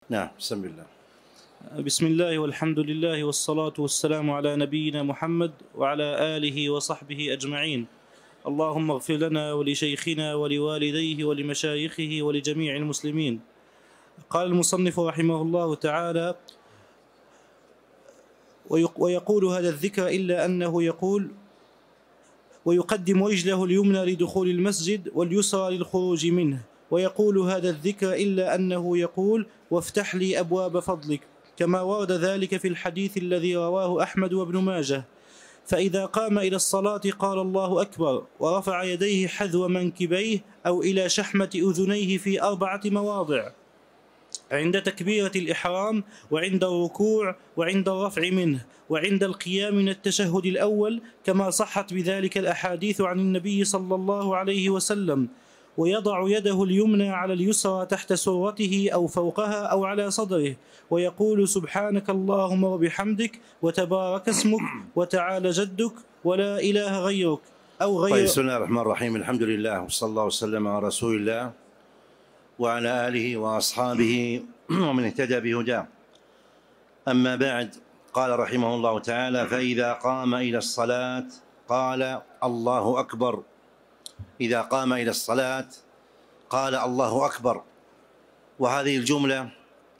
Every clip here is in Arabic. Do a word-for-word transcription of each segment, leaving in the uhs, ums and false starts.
نعم، بسم الله. بسم الله والحمد لله والصلاة والسلام على نبينا محمد وعلى آله وصحبه أجمعين. اللهم اغفر لنا ولشيخنا ولوالديه ولمشايخه ولجميع المسلمين. قال المصنف رحمه الله تعالى: ويقول هذا الذكر إلا أنه يقول ويقدم رجله اليمنى لدخول المسجد واليسرى للخروج منه. ويقول هذا الذكر إلا أنه يقول: وافتح لي أبواب فضلك، كما ورد ذلك في الحديث الذي رواه أحمد وابن ماجه. فإذا قام إلى الصلاة قال الله أكبر، ورفع يديه حذو منكبيه أو إلى شحمة أذنيه في أربعة مواضع: عند تكبيرة الإحرام، وعند الركوع، وعند الرفع منه، وعند القيام من التشهد الأول، كما صحت بذلك الأحاديث عن النبي صلى الله عليه وسلم. ويضع يده اليمنى على اليسرى تحت سرته أو فوقها أو على صدره، ويقول: سبحانك اللهم وبحمدك، وتبارك اسمك، وتعالى جدك، ولا إله غيرك، أو غير. طيب، بسم الله الرحمن الرحيم. الحمد لله، وصلى الله وسلم على رسول الله وعلى آله وأصحابه ومن اهتدى بهداه. أما بعد، قال رحمه الله تعالى: فإذا قام إلى الصلاة قال الله أكبر. إذا قام إلى الصلاة قال الله أكبر. وهذه الجملة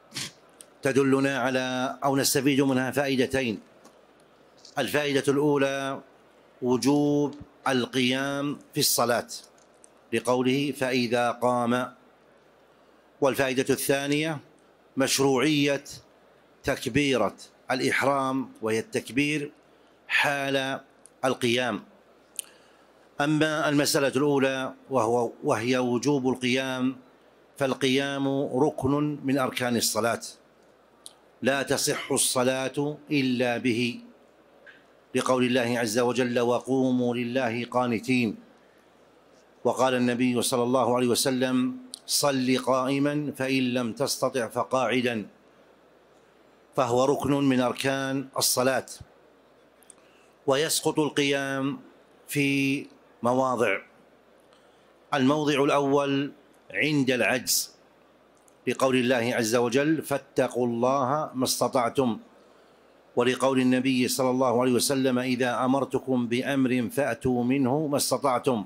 تدلنا على أو نستفيد منها فائدتين. الفائدة الأولى وجوب القيام في الصلاة لقوله فإذا قام. والفائدة الثانية مشروعية تكبيرة الإحرام، وهي التكبير حال القيام. أما المسألة الأولى وهو وهي وجوب القيام، فالقيام ركن من أركان الصلاة، لا تصح الصلاة إلا به، لقول الله عز وجل: وقوموا لله قانتين. وقال النبي صلى الله عليه وسلم: صل قائما فإن لم تستطع فقاعدا. فهو ركن من أركان الصلاة. ويسقط القيام في مواضع. الموضع الأول عند العجز، لقول الله عز وجل: فاتقوا الله ما استطعتم. ولقول النبي صلى الله عليه وسلم: إذا أمرتكم بأمر فأتوا منه ما استطعتم.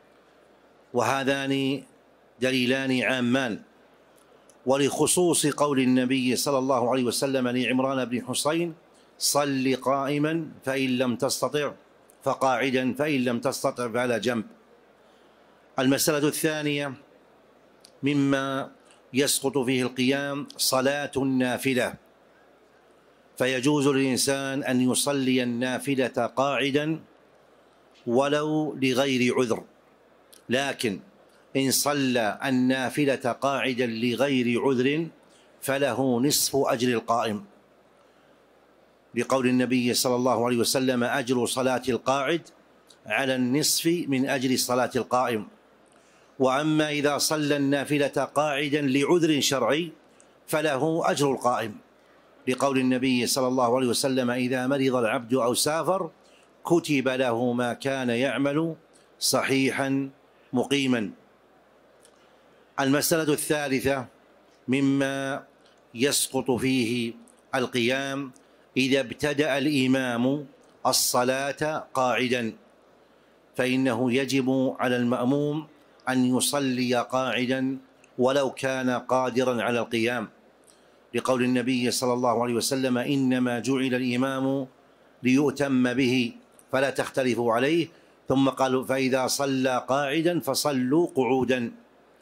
وهذان دليلان عامان. ولخصوص قول النبي صلى الله عليه وسلم لعمران بن حسين: صل قائما فإن لم تستطع فقاعدا، فإن لم تستطع فعلى جنب. المسألة الثانية مما يسقط فيه القيام صلاة النافلة، فيجوز للإنسان أن يصلي النافلة قاعدا ولو لغير عذر، لكن إن صلى النافلة قاعدا لغير عذر فله نصف أجر القائم، لقول النبي صلى الله عليه وسلم: أجر صلاة القاعد على النصف من أجر صلاة القائم. وأما إذا صلى النافلة قاعدا لعذر شرعي فله أجر القائم، لقول النبي صلى الله عليه وسلم: إذا مرض العبد أو سافر كتب له ما كان يعمل صحيحا مقيما. المسألة الثالثة مما يسقط فيه القيام إذا ابتدأ الإمام الصلاة قاعدا، فإنه يجب على المأموم أن يصلي قاعدا ولو كان قادرا على القيام، لقول النبي صلى الله عليه وسلم: إنما جعل الإمام ليؤتم به فلا تختلفوا عليه. ثم قالوا: فإذا صلى قاعدا فصلوا قعودا.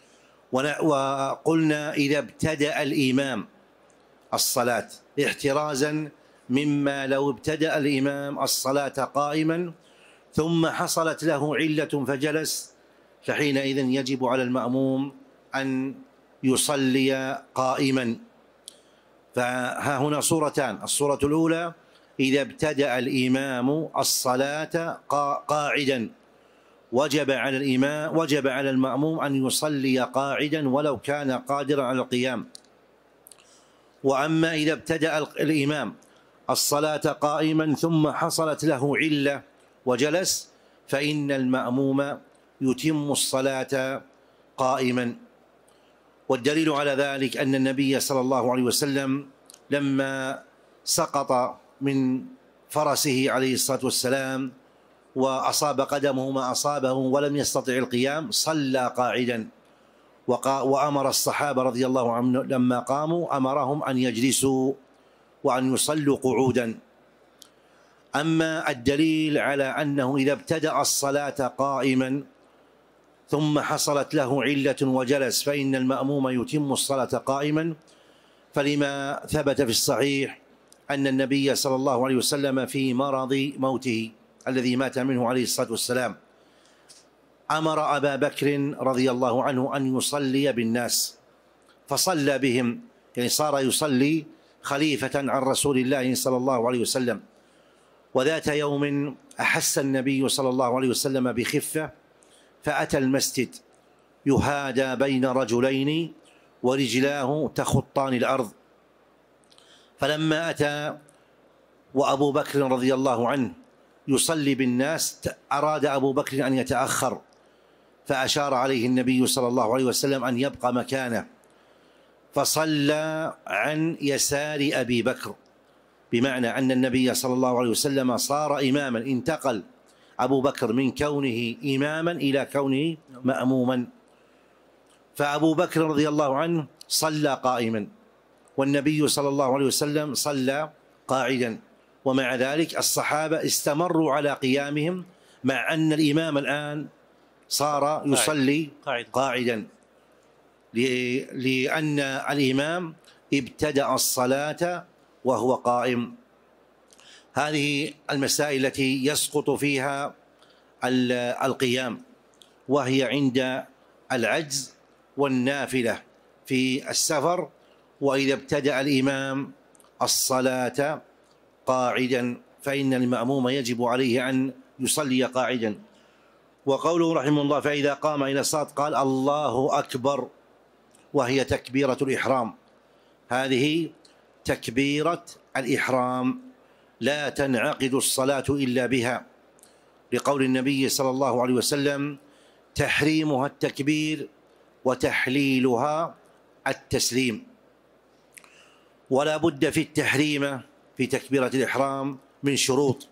وقلنا إذا ابتدأ الإمام الصلاة احترازا مما لو ابتدأ الإمام الصلاة قائما ثم حصلت له علة فجلس، فحينئذ يجب على المأموم أن يصلي قائما. فها هنا صورتان: الصورة الأولى إذا ابتدأ الإمام الصلاة قاعدا وجب على الإمام وجب على المأموم أن يصلي قاعدا ولو كان قادرا على القيام. وأما إذا ابتدأ الإمام الصلاة قائما ثم حصلت له علة وجلس فإن المأموم يتم الصلاة قائما. والدليل على ذلك أن النبي صلى الله عليه وسلم لما سقط من فرسه عليه الصلاة والسلام وأصاب قدمه ما أصابه ولم يستطع القيام صلى قاعدا، وأمر الصحابة رضي الله عنهم لما قاموا أمرهم أن يجلسوا وأن يصلوا قعودا. أما الدليل على أنه إذا ابتدأ الصلاة قائما ثم حصلت له علة وجلس فإن المأموم يتم الصلاة قائما، فلما ثبت في الصحيح أن النبي صلى الله عليه وسلم في مرض موته الذي مات منه عليه الصلاة والسلام أمر أبا بكر رضي الله عنه أن يصلي بالناس، فصلى بهم، يعني صار يصلي خليفة عن رسول الله صلى الله عليه وسلم. وذات يوم أحس النبي صلى الله عليه وسلم بخفة فأتى المسجد يهادى بين رجلين ورجلاه تخطان الأرض، فلما أتى وأبو بكر رضي الله عنه يصلي بالناس أراد أبو بكر أن يتأخر، فأشار عليه النبي صلى الله عليه وسلم أن يبقى مكانه، فصلى عن يسار أبي بكر، بمعنى أن النبي صلى الله عليه وسلم صار إماما، انتقل أبو بكر من كونه إماما إلى كونه مأموما. فأبو بكر رضي الله عنه صلى قائما والنبي صلى الله عليه وسلم صلى قاعدا، ومع ذلك الصحابة استمروا على قيامهم مع أن الإمام الآن صار يصلي قاعدا، لأن الإمام ابتدأ الصلاة وهو قائم. هذه المسائل التي يسقط فيها القيام، وهي عند العجز والنافلة في السفر، وإذا ابتدأ الإمام الصلاة قاعدا فإن المأموم يجب عليه أن يصلي قاعدا. وقوله رحمه الله فإذا قام إلى الصلاة قال الله أكبر، وهي تكبيرة الإحرام. هذه تكبيرة الإحرام لا تنعقد الصلاة إلا بها، لقول النبي صلى الله عليه وسلم تحريمها التكبير وتحليلها التسليم. ولا بد في التحريم في تكبيرة الإحرام من شروط.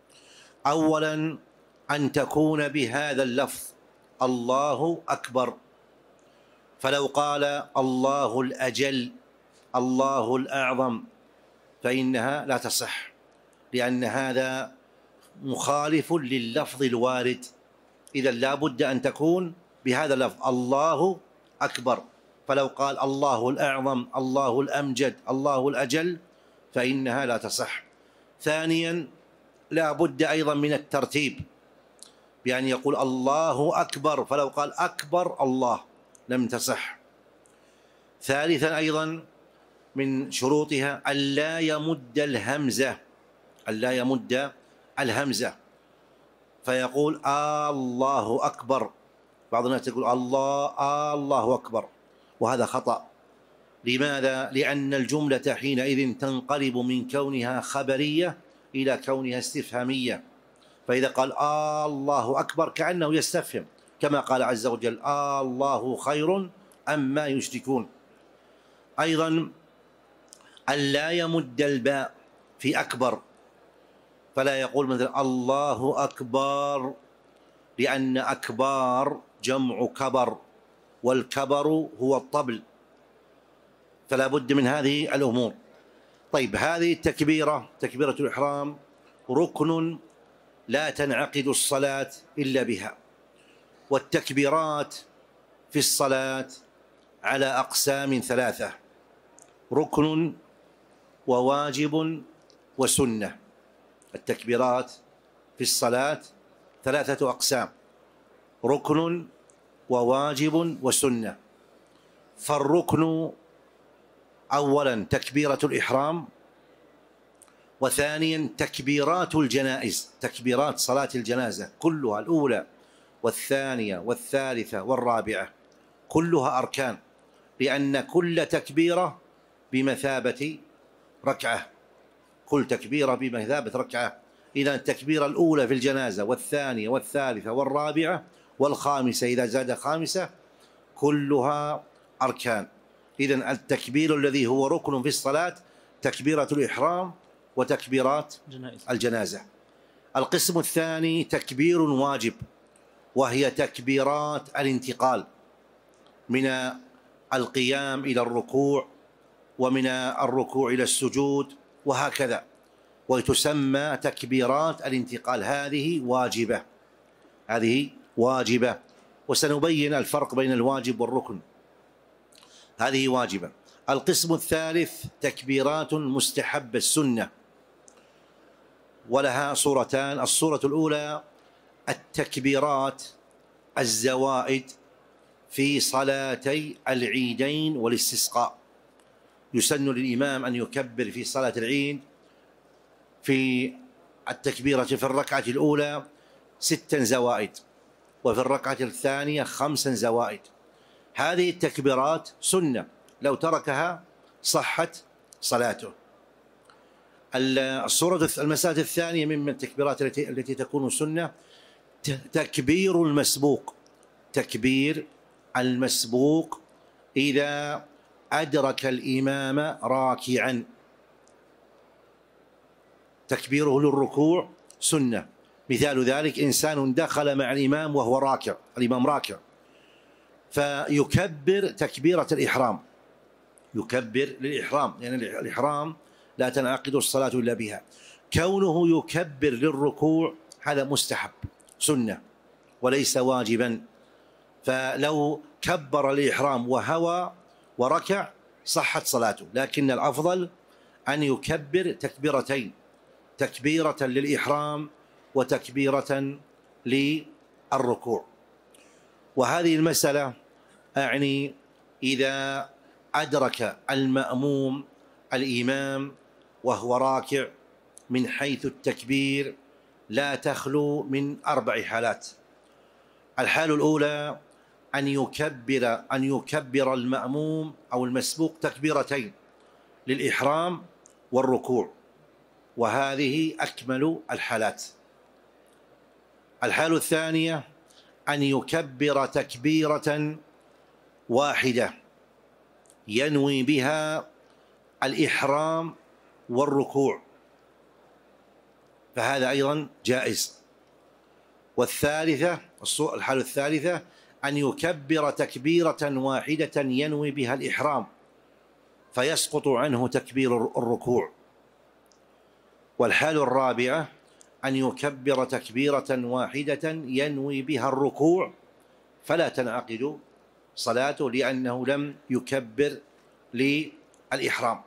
أولا أن تكون بهذا اللفظ الله أكبر، فلو قال الله الأجل الله الأعظم فإنها لا تصح، لأن هذا مخالف لللفظ الوارد. إذا لا بد أن تكون بهذا اللفظ الله أكبر، فلو قال الله الأعظم الله الأمجد الله الأجل فإنها لا تصح. ثانيا لا بد أيضا من الترتيب، بأن يقول الله أكبر فلو قال أكبر الله لم تصح. ثالثا أيضا من شروطها ألا يمد الهمزة، ألا يمد الهمزة فيقول آه الله أكبر، بعض الناس يقول الله آه الله أكبر، وهذا خطأ. لماذا؟ لأن الجملة حينئذ تنقلب من كونها خبرية إلى كونها استفهامية، فإذا قال آه الله أكبر كأنه يستفهم، كما قال عز وجل آه الله خير أما يشركون. أيضا ألا يمد الباء في أكبر، فلا يقول مثلا الله أكبر، لأن أكبار جمع كبر، والكبر هو الطبل، فلا بد من هذه الأمور. طيب هذه التكبيرة تكبيرة الإحرام ركن لا تنعقد الصلاة إلا بها. والتكبيرات في الصلاة على أقسام ثلاثة: ركن وواجب وسنة. التكبيرات في الصلاة ثلاثة أقسام: ركن وواجب وسنة. فالركن أولا تكبيرة الإحرام، وثانيا تكبيرات الجنائز، تكبيرات صلاة الجنازة كلها، الأولى والثانية والثالثة والرابعة كلها أركان، لأن كل تكبيرة بمثابة ركعة، كل تكبيرة بمثابة ركعة. إذا التكبيرة الأولى في الجنازة والثانية والثالثة والرابعة والخامسة إذا زاد خامسة كلها أركان. إذن التكبير الذي هو ركن في الصلاة تكبيرة الإحرام وتكبيرات الجنازة. القسم الثاني تكبير واجب، وهي تكبيرات الانتقال من القيام إلى الركوع ومن الركوع إلى السجود وهكذا، وتسمى تكبيرات الانتقال. هذه واجبة، هذه واجبة، وسنبين الفرق بين الواجب والركن. هذه واجبة. القسم الثالث تكبيرات مستحبة السنة، ولها صورتان. الصورة الأولى التكبيرات الزوائد في صلاتي العيدين والاستسقاء. يسن للإمام أن يكبر في صلاة العيد في التكبيرة في الركعة الأولى ستا زوائد، وفي الركعة الثانية خمسا زوائد. هذه التكبيرات سنة، لو تركها صحت صلاته. الصورة المسألة الثانية من التكبيرات التي التي تكون سنة تكبير المسبوق. تكبير المسبوق إذا أدرك الإمام راكعا، تكبيره للركوع سنة. مثال ذلك إنسان دخل مع الإمام وهو راكع، الإمام راكع، فيكبر تكبيرة الإحرام، يكبر للإحرام، لأن يعني الإحرام لا تنعقد الصلاة إلا بها. كونه يكبر للركوع هذا مستحب سنة وليس واجبا، فلو كبر الإحرام وهوى وركع صحت صلاته، لكن الأفضل أن يكبر تكبيرتين، تكبيرة للإحرام وتكبيرة للركوع. وهذه المسألة أعني إذا أدرك المأموم الإمام وهو راكع من حيث التكبير لا تخلو من أربع حالات. الحالة الأولى أن يكبر أن يكبر المأموم أو المسبوق تكبيرتين للإحرام والركوع، وهذه أكمل الحالات. الحالة الثانية أن يكبر تكبيرة واحدة ينوي بها الإحرام والركوع، فهذا أيضا جائز. والثالثة الحالة الثالثة أن يكبر تكبيرة واحدة ينوي بها الإحرام فيسقط عنه تكبير الركوع. والحالة الرابعة أن يكبر تكبيرة واحدة ينوي بها الركوع فلا تنعقد صلاته لأنه لم يكبر للإحرام.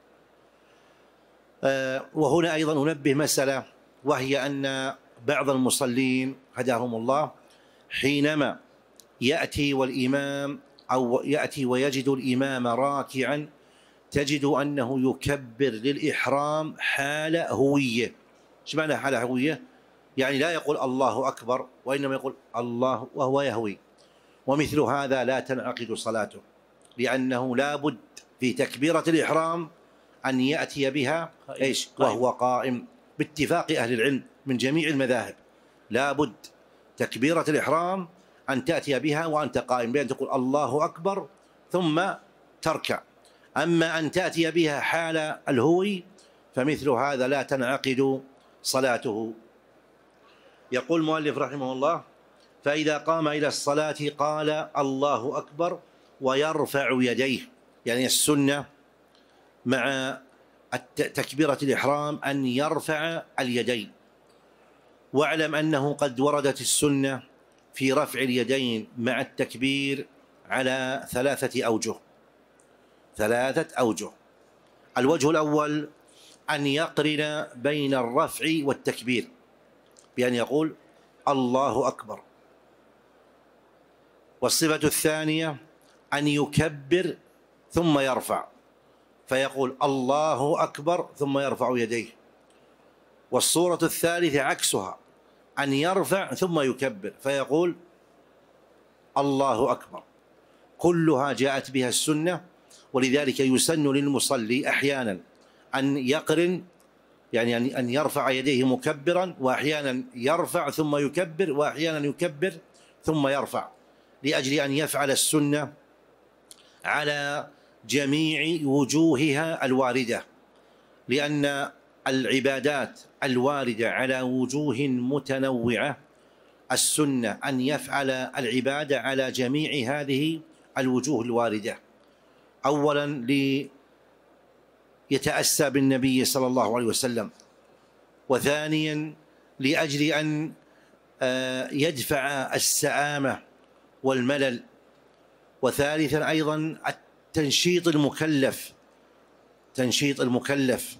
وهنا أيضا أنبه مسألة، وهي أن بعض المصلين هداهم الله حينما يأتي والإمام أو يأتي ويجد الإمام راكعا تجد أنه يكبر للإحرام حال هوية. ايش معنى حال هوية؟ يعني لا يقول الله أكبر وإنما يقول الله وهو يهوي، ومثل هذا لا تنعقد صلاته، لأنه لا بد في تكبيرة الإحرام أن يأتي بها إيش وهو قائم، باتفاق أهل العلم من جميع المذاهب. لا بد تكبيرة الإحرام أن تأتي بها وأنت قائم، بأن تقول الله أكبر ثم تركع. أما أن تأتي بها حال الهوي فمثل هذا لا تنعقد صلاته. يقول المؤلف رحمه الله: فإذا قام إلى الصلاة قال الله أكبر ويرفع يديه. يعني السنة مع تكبيرة الإحرام أن يرفع اليدين. واعلم أنه قد وردت السنة في رفع اليدين مع التكبير على ثلاثة أوجه ثلاثة أوجه. الوجه الأول أن يقرن بين الرفع والتكبير بأن يقول الله أكبر. والصفة الثانية أن يكبر ثم يرفع فيقول الله أكبر ثم يرفع يديه. والصورة الثالثة عكسها، أن يرفع ثم يكبر فيقول الله أكبر. كلها جاءت بها السنة، ولذلك يسن للمصلي أحيانا أن يقرن، يعني أن يرفع يديه مكبرا، وأحيانا يرفع ثم يكبر، وأحيانا يكبر ثم يرفع، لأجل أن يفعل السنة على جميع وجوهها الواردة، لأن العبادات الواردة على وجوه متنوعة السنة أن يفعل العبادة على جميع هذه الوجوه الواردة، أولا ليتأسى بالنبي صلى الله عليه وسلم، وثانيا لأجل أن يدفع السآمة والملل، وثالثا أيضا التنشيط المكلف تنشيط المكلف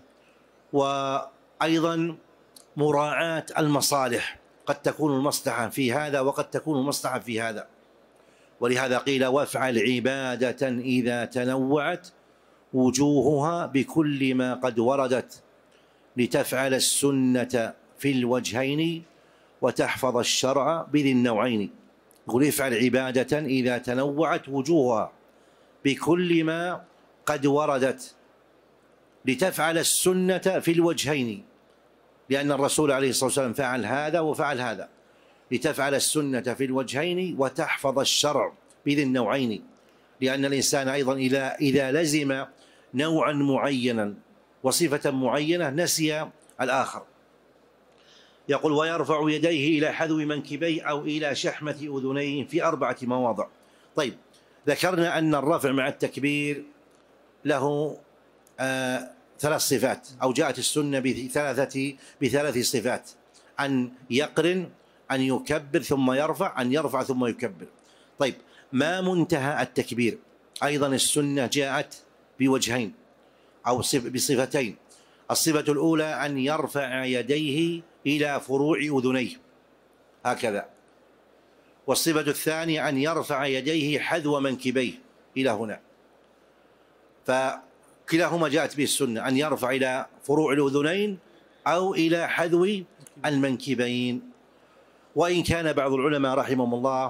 وأيضا مراعاة المصالح، قد تكون المصلحة في هذا وقد تكون المصلحة في هذا. ولهذا قيل وافعل عبادة إذا تنوعت وجوهها بكل ما قد وردت لتفعل السنة في الوجهين وتحفظ الشرع بذي النوعين. يقول افعل عبادة إذا تنوعت وجوهها بكل ما قد وردت لتفعل السنة في الوجهين، لأن الرسول عليه الصلاة والسلام فعل هذا وفعل هذا، لتفعل السنة في الوجهين وتحفظ الشرع بذي النوعين، لأن الإنسان أيضا إذا لزم نوعا معينا وصفة معينة نسي الآخر. يقول ويرفع يديه إلى حذو منكبيه أو إلى شحمة أذنيه في أربعة مواضع. طيب، ذكرنا أن الرفع مع التكبير له آه ثلاث صفات، أو جاءت السنة بثلاثة بثلاث صفات: أن يقرن، أن يكبر ثم يرفع، أن يرفع ثم يكبر. طيب، ما منتهى التكبير؟ أيضا السنة جاءت بوجهين أو بصفتين. الصفة الأولى أن يرفع يديه إلى فروع أذنيه هكذا، والصفة الثانية أن يرفع يديه حذو منكبيه إلى هنا. فكلاهما جاءت به السنة، أن يرفع إلى فروع الأذنين أو إلى حذو المنكبين. وإن كان بعض العلماء رحمهم الله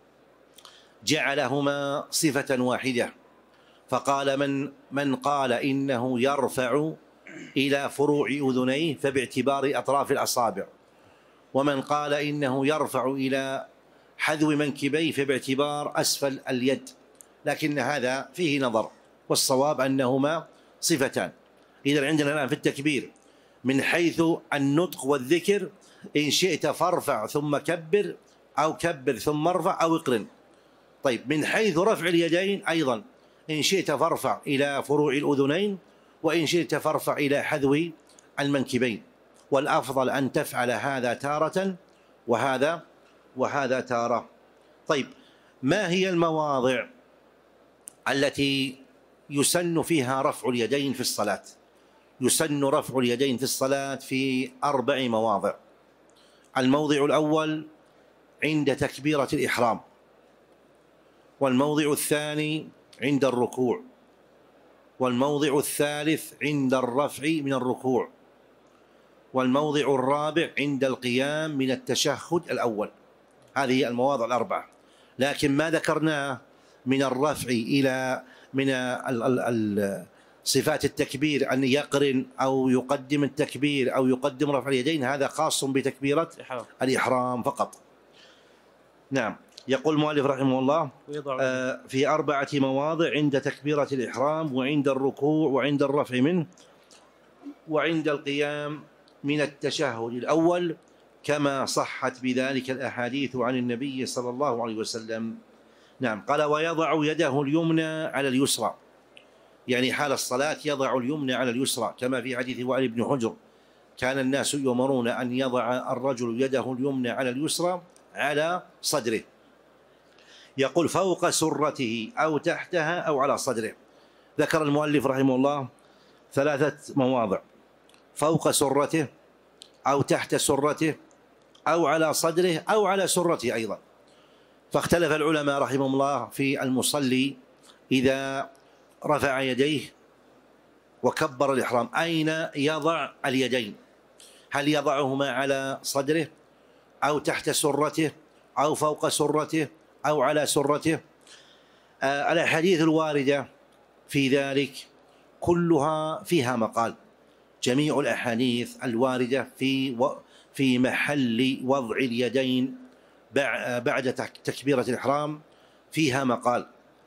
جعلهما صفة واحدة، فقال من من قال إنه يرفع إلى فروع أذنيه فباعتبار أطراف الأصابع، ومن قال إنه يرفع إلى حذو منكبيه فباعتبار أسفل اليد، لكن هذا فيه نظر، والصواب أنهما صفتان. إذا عندنا الآن في التكبير من حيث النطق والذكر، إن شئت فارفع ثم كبر، أو كبر ثم ارفع، أو اقرن. طيب، من حيث رفع اليدين أيضا إن شئت فارفع إلى فروع الأذنين، وإن شئت فارفع إلى حذو المنكبين، والأفضل أن تفعل هذا تارة وهذا وهذا تارة. طيب، ما هي المواضع التي يسن فيها رفع اليدين في الصلاة؟ يسن رفع اليدين في الصلاة في أربع مواضع. الموضع الأول عند تكبيرة الإحرام، والموضع الثاني عند الركوع، والموضع الثالث عند الرفع من الركوع، والموضع الرابع عند القيام من التشهد الأول. هذه المواضع الأربعة. لكن ما ذكرناه من الرفع إلى من صفات التكبير أن يقرن أو يقدم التكبير أو يقدم رفع اليدين، هذا خاص بتكبيرة الإحرام فقط. نعم. يقول المؤلف رحمه الله في أربعة مواضع: عند تكبيرة الإحرام، وعند الركوع، وعند الرفع منه، وعند القيام من التشهد الأول، كما صحت بذلك الأحاديث عن النبي صلى الله عليه وسلم. نعم. قال ويضع يده اليمنى على اليسرى، يعني حال الصلاة يضع اليمنى على اليسرى، كما في حديث وائل بن حجر: كان الناس يؤمرون أن يضع الرجل يده اليمنى على اليسرى على صدره. يقول فوق سرته أو تحتها أو على صدره. ذكر المؤلف رحمه الله ثلاثة مواضع: فوق سرته أو تحت سرته أو على صدره أو على سرته أيضا. فاختلف العلماء رحمهم الله في المصلي إذا رفع يديه وكبر الإحرام أين يضع اليدين؟ هل يضعهما على صدره أو تحت سرته أو فوق سرته أو على سرته؟ آه الأحاديث الواردة في ذلك كلها فيها مقال. جميع الأحاديث الواردة في في محل وضع اليدين بعد تكبيرة الإحرام فيها مقال.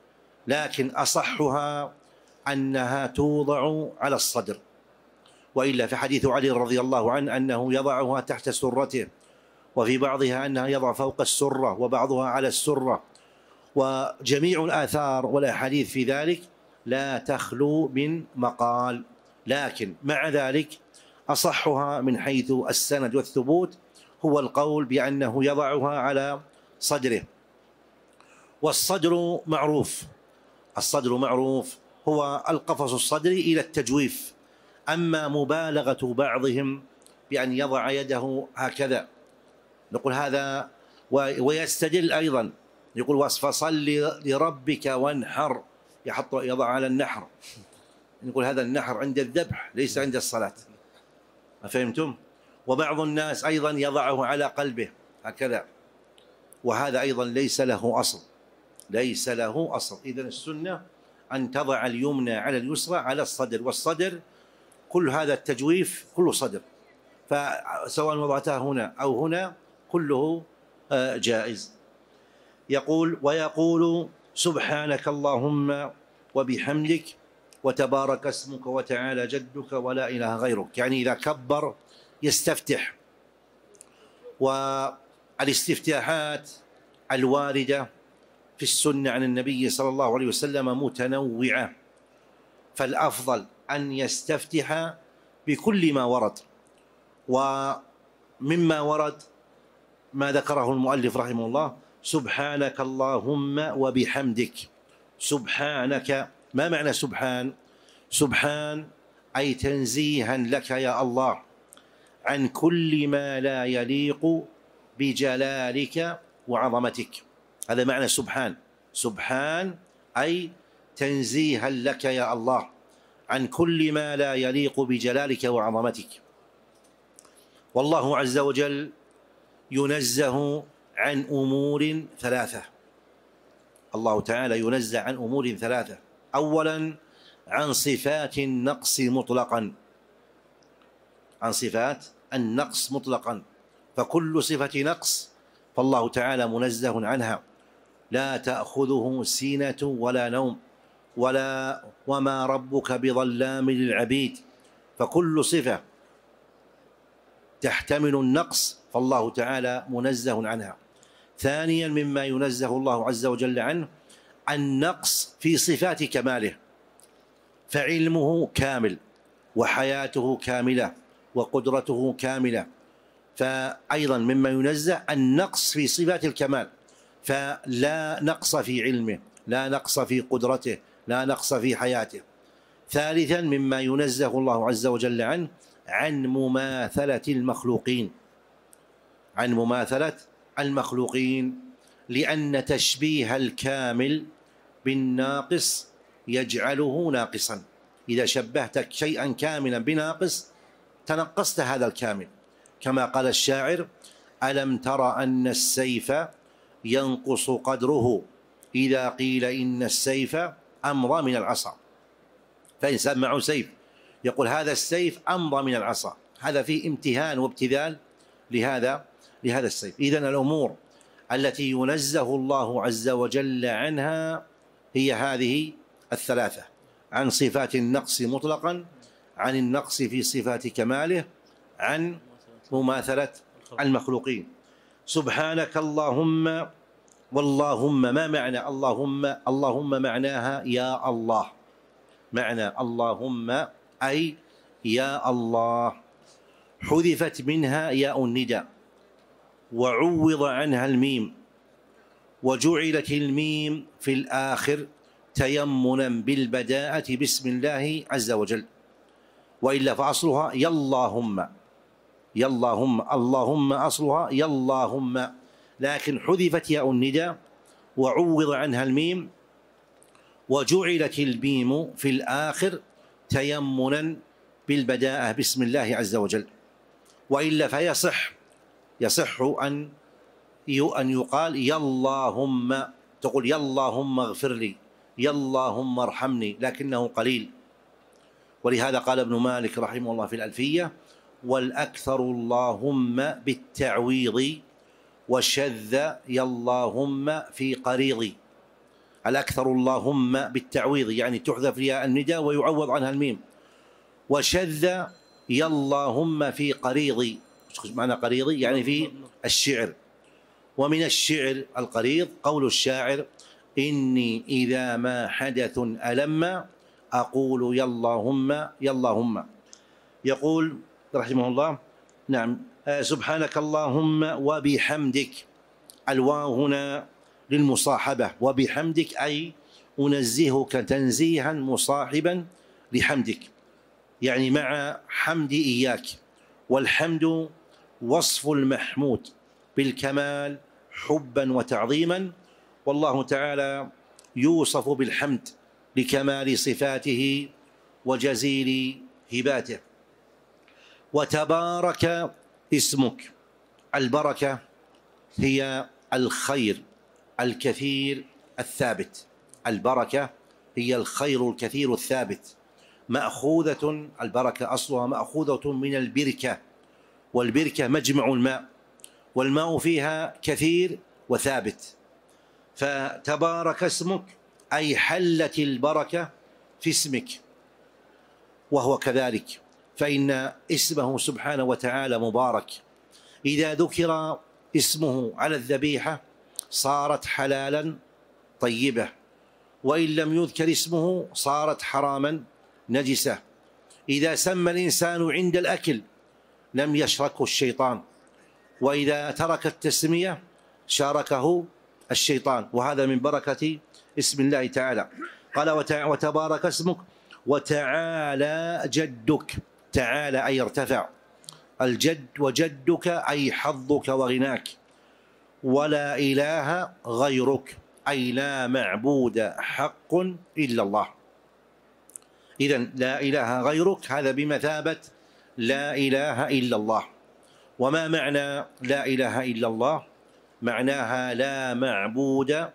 لكن أصحها أنها توضع على الصدر، وإلا في حديث علي رضي الله عنه أنه يضعها تحت سرته، وفي بعضها أنها يضع فوق السرة وبعضها على السرة، وجميع الآثار والأحاديث في ذلك لا تخلو من مقال. لكن مع ذلك أصحها من حيث السند والثبوت هو القول بأنه يضعها على صدره. والصدر معروف، الصدر معروف هو القفص الصدري إلى التجويف. أما مبالغة بعضهم بأن يضع يده هكذا نقول هذا، ويستدل أيضا يقول فصل لربك وانحر، يحط يضع على النحر، نقول هذا النحر عند الذبح ليس عند الصلاة، أفهمتم؟ وبعض الناس أيضا يضعه على قلبه هكذا، وهذا أيضا ليس له أصل، ليس له أصل. إذن السنة أن تضع اليمنى على اليسرى على الصدر، والصدر كل هذا التجويف كله صدر، فسواء وضعتها هنا أو هنا كله جائز. يقول ويقول سبحانك اللهم وبحمدك وتبارك اسمك وتعالى جدك ولا إله غيرك، يعني إذا كبر يستفتح. والاستفتاحات الواردة في السنة عن النبي صلى الله عليه وسلم متنوعة، فالأفضل أن يستفتح بكل ما ورد. ومما ورد ما ذكره المؤلف رحمه الله سبحانك اللهم وبحمدك. سبحانك، ما معنى سبحان؟ سبحان أي تنزيها لك يا الله عن كل ما لا يليق بجلالك وعظمتك، هذا معنى سبحان. سبحان أي تنزيها لك يا الله عن كل ما لا يليق بجلالك وعظمتك. والله عز وجل ينزه عن أمور ثلاثة، الله تعالى ينزه عن أمور ثلاثة. أولا عن صفات النقص مطلقا، عن صفات النقص مطلقا، فكل صفة نقص فالله تعالى منزه عنها، لا تأخذه سينة ولا نوم ولا وما ربك بظلام للعبيد، فكل صفة تحتمل النقص فالله تعالى منزه عنها. ثانيا مما ينزه الله عز وجل عنه النقص في صفات كماله، فعلمه كامل وحياته كاملة وقدرته كاملة، فأيضا مما ينزه النقص في صفات الكمال، فلا نقص في علمه، لا نقص في قدرته، لا نقص في حياته. ثالثا مما ينزه الله عز وجل عنه عن مماثلة المخلوقين، عن مماثلة المخلوقين، لأن تشبيه الكامل بالناقص يجعله ناقصا. إذا شبهت شيئا كاملا بناقص تنقصت هذا الكامل، كما قال الشاعر ألم تر أن السيف ينقص قدره إذا قيل إن السيف أمضى من العصا. فإنسان معه سيف يقول هذا السيف أمضى من العصا، هذا فيه امتهان وابتذال لهذا لهذا السيف. إذن الأمور التي ينزه الله عز وجل عنها هي هذه الثلاثة: عن صفات النقص مطلقا، عن النقص في صفات كماله، عن مماثلة المخلوقين. سبحانك اللهم، واللهم ما معنى اللهم؟ اللهم معناها يا الله، معنى اللهم أي يا الله، حذفت منها ياء النداء وعوض عنها الميم، وجعلت الميم في الآخر تيمنا بالبداءة بسم الله عز وجل، وإلا فأصلها ياللهم، ياللهم، اللهم أصلها ياللهم، لكن حذفت ياء النداء وعوض عنها الميم، وجعلت الميم في الآخر تيمنا بالبداءة بسم الله عز وجل، وإلا فيصح يصح أن أن يقال ياللهم، تقول ياللهم اغفر لي، ياللهم ارحمني، لكنه قليل. ولهذا قال ابن مالك رحمه الله في الألفية والأكثر اللهم بالتعويض وشذ ياللهم في قريض، الأكثر اللهم بالتعويض، يعني تحذف لها النداء ويعوض عنها الميم. وشذ ياللهم في قريضي، معنى قريضي يعني في الشعر. ومن الشعر القريض قول الشاعر: إني إذا ما حدث ألم أقول ياللهم ياللهم. يقول رحمه الله: نعم، سبحانك اللهم وبحمدك. الواو هنا للمصاحبة، وبحمدك أي أنزهك تنزيها مصاحبا لحمدك، يعني مع حمد إياك. والحمد وصف المحمود بالكمال حبا وتعظيما، والله تعالى يوصف بالحمد لكمال صفاته وجزيل هباته. وتبارك اسمك. البركة هي الخير الكثير الثابت. البركة هي الخير الكثير الثابت، مأخوذة، البركة أصلها مأخوذة من البركة، والبركة مجمع الماء، والماء فيها كثير وثابت. فتبارك اسمك أي حلت البركة في اسمك، وهو كذلك، فإن اسمه سبحانه وتعالى مبارك. إذا ذكر اسمه على الذبيحة صارت حلالا طيبة، وإن لم يذكر اسمه صارت حراما نجسة. إذا سمى الإنسان عند الأكل لم يشركه الشيطان، وإذا ترك التسمية شاركه الشيطان، وهذا من بركة اسم الله تعالى. قال: وتبارك اسمك وتعالى جدك. تعالى أي ارتفع، الجد، وجدك أي حظك وغناك. ولا إله غيرك أي لا معبود حق إلا الله. إذن لا إله غيرك هذا بمثابة لا إله إلا الله. وما معنى لا إله إلا الله؟ معناها لا معبود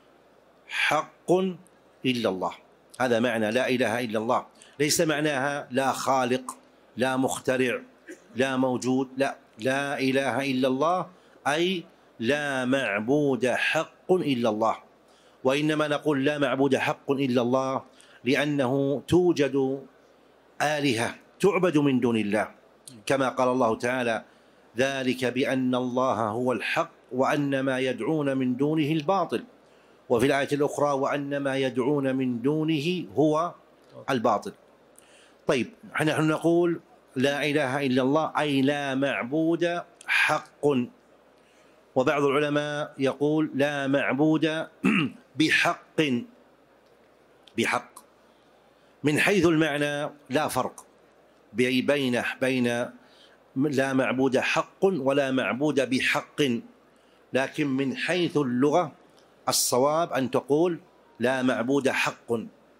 حق إلا الله. هذا معنى لا إله إلا الله، ليس معناها لا خالق، لا مخترع، لا موجود، لا لا إله إلا الله أي لا معبود حق إلا الله. وإنما نقول لا معبود حق إلا الله لأنه توجد آلهة تعبد من دون الله، كما قال الله تعالى: ذلك بأن الله هو الحق وأن ما يدعون من دونه الباطل. وفي الآية الأخرى: وأن ما يدعون من دونه هو الباطل. طيب، نحن نقول لا إله إلا الله أي لا معبود حق، وبعض العلماء يقول لا معبود بحق. بحق من حيث المعنى لا فرق بين بين لا معبود حق ولا معبود بحق، لكن من حيث اللغة الصواب أن تقول لا معبود حق،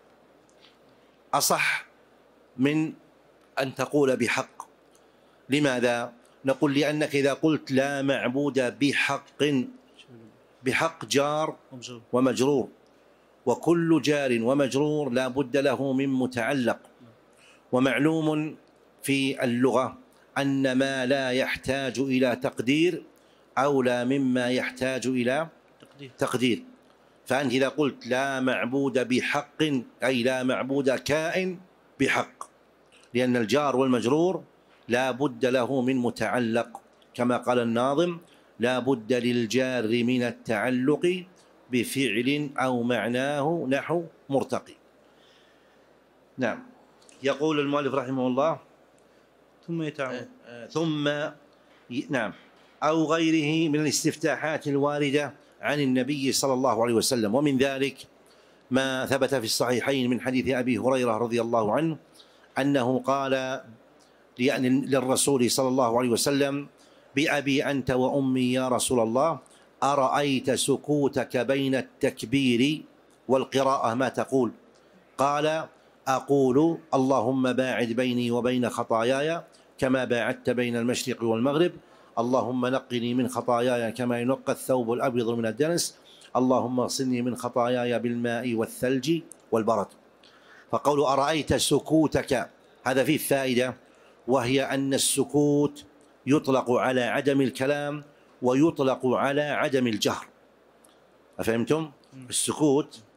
أصح من أن تقول بحق. لماذا؟ نقول لأنك إذا قلت لا معبود بحق، بحق جار ومجرور، وكل جار ومجرور لا بد له من متعلق. ومعلوم في اللغة أن ما لا يحتاج إلى تقدير أولى مما يحتاج إلى تقدير. فأنت إذا قلت لا معبود بحق أي لا معبود كائن بحق، لأن الجار والمجرور لا بد له من متعلق، كما قال الناظم: لا بد للجار من التعلق بفعل أو معناه نحو مرتقي. نعم. يقول المؤلف رحمه الله: ثم يتعوذ. ثم نعم أو غيره من الاستفتاحات الواردة عن النبي صلى الله عليه وسلم. ومن ذلك ما ثبت في الصحيحين من حديث أبي هريرة رضي الله عنه أنه قال يعني للرسول صلى الله عليه وسلم: بأبي أنت وأمي يا رسول الله، أرأيت سكوتك بين التكبير والقراءة ما تقول؟ قال: أقول اللهم باعد بيني وبين خطاياي كما باعدت بين المشرق والمغرب، اللهم نقني من خطاياي كما ينقى الثوب الأبيض من الدنس، اللهم اغسلني من خطاياي بالماء والثلج والبرد. فقول أرأيت سكوتك هذا فيه فائدة، وهي أن السكوت يطلق على عدم الكلام ويطلق على عدم الجهر. أفهمتم؟ السكوت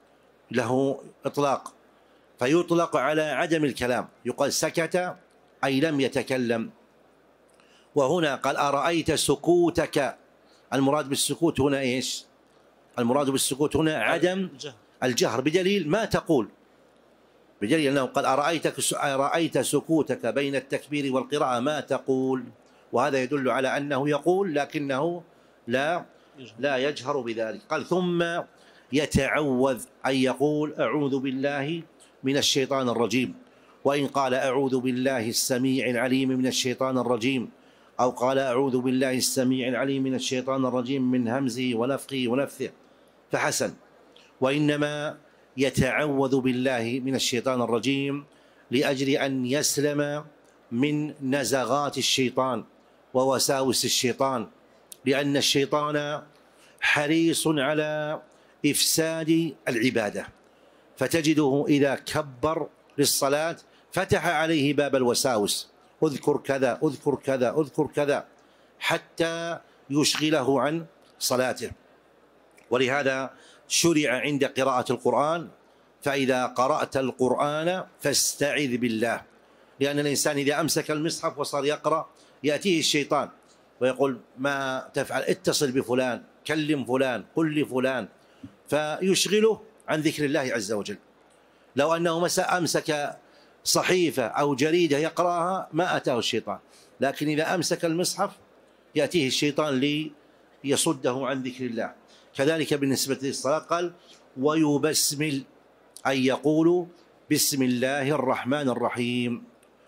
له إطلاق، فيطلق على عدم الكلام، يقال سكت أي لم يتكلم. وهنا قال أرأيت سكوتك، المراد بالسكوت هنا إيش؟ المراد بالسكوت هنا عدم الجهر، بدليل ما تقول، بدليل أنه قال أرأيتك أرأيت سكوتك بين التكبير والقراءة ما تقول، وهذا يدل على أنه يقول لكنه لا لا يجهر بذلك. قال ثم يتعوذ أي يقول أعوذ بالله من الشيطان الرجيم، وإن قال أعوذ بالله السميع العليم من الشيطان الرجيم، أو قال أعوذ بالله السميع العليم من الشيطان الرجيم من همزه ونفخه ونفثه فحسن، وإنما يتعوذ بالله من الشيطان الرجيم لأجل أن يسلم من نزغات الشيطان ووساوس الشيطان، لأن الشيطان حريص على إفساد العبادة، فتجده إذا كبر للصلاة فتح عليه باب الوساوس، اذكر كذا اذكر كذا اذكر كذا، حتى يشغله عن صلاته. ولهذا شرع عند قراءة القرآن فإذا قرأت القرآن فاستعذ بالله، لأن الإنسان إذا أمسك المصحف وصار يقرأ يأتيه الشيطان ويقول ما تفعل، اتصل بفلان، كلم فلان، قل لفلان، فيشغله عن ذكر الله عز وجل. لو أنه أمسك صحيفة أو جريدة يقرأها ما أتاه الشيطان، لكن إذا أمسك المصحف يأتيه الشيطان ليصده عن ذكر الله. كذلك بالنسبة للصلاة قال ويبسمل أي يقول بسم الله الرحمن الرحيم.